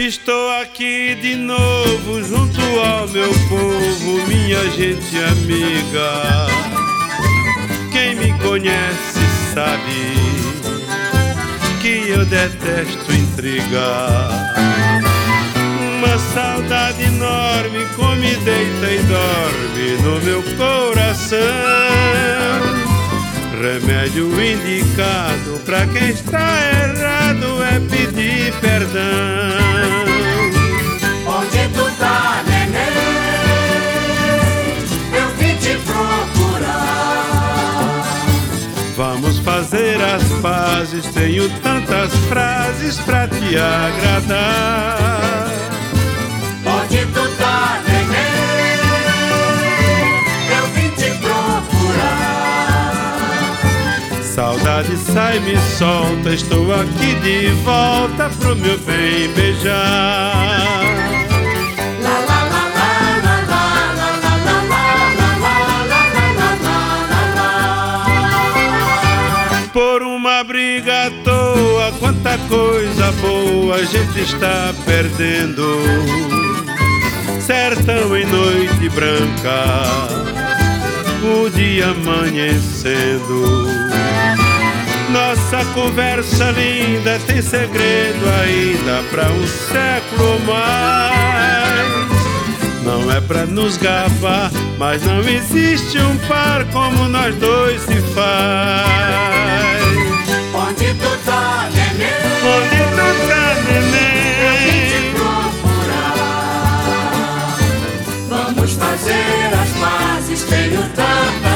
Estou aqui de novo junto ao meu povo, minha gente amiga. Quem me conhece sabe que eu detesto intriga. Uma saudade enorme come, deita e dorme no meu coração. Remédio indicado pra quem está errado é pedir perdão. Onde tu tá, neném? Eu vim te procurar. Vamos fazer as pazes, tenho tantas frases pra te agradar. Onde tu tá, neném? Eu vim te procurar. Saudade sai, me solta, estou aqui de volta pro meu bem beijar. La la la la la la la la la la la. Por uma briga à toa, quanta coisa boa a gente está perdendo. Sertão em noite branca, o dia amanhecendo. Nossa conversa linda tem segredo ainda pra um século ou mais. Não é pra nos gabar, mas não existe um par como nós dois se faz. Onde tu tá, neném? Onde tu tá, Eu vim te neném? procurar. Vamos fazer as pazes, tenho tanta